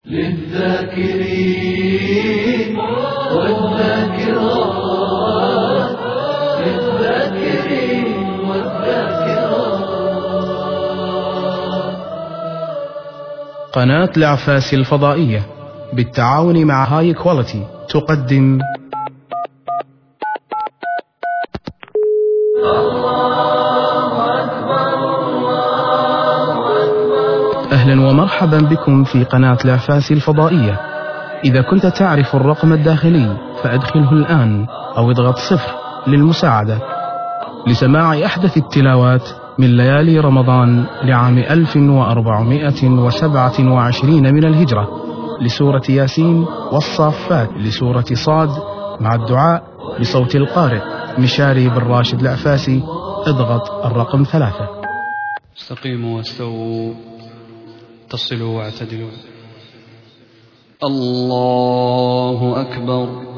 للذاكرين والذاكرات، للذاكرين والذاكرات. قناة العفاس الفضائية بالتعاون مع هاي كواليتي تقدم أهلا ومرحبا بكم في قناة العفاس الفضائية. إذا كنت تعرف الرقم الداخلي فأدخله الآن أو اضغط 0 للمساعدة لسماع أحدث التلاوات من ليالي رمضان لعام 1427 من الهجرة لسورة ياسين والصافات لسورة صاد مع الدعاء بصوت القارئ مشاري بن راشد العفاسي. اضغط الرقم 3. استقيموا واستووا، اتصلوا واعتدلوا. الله أكبر.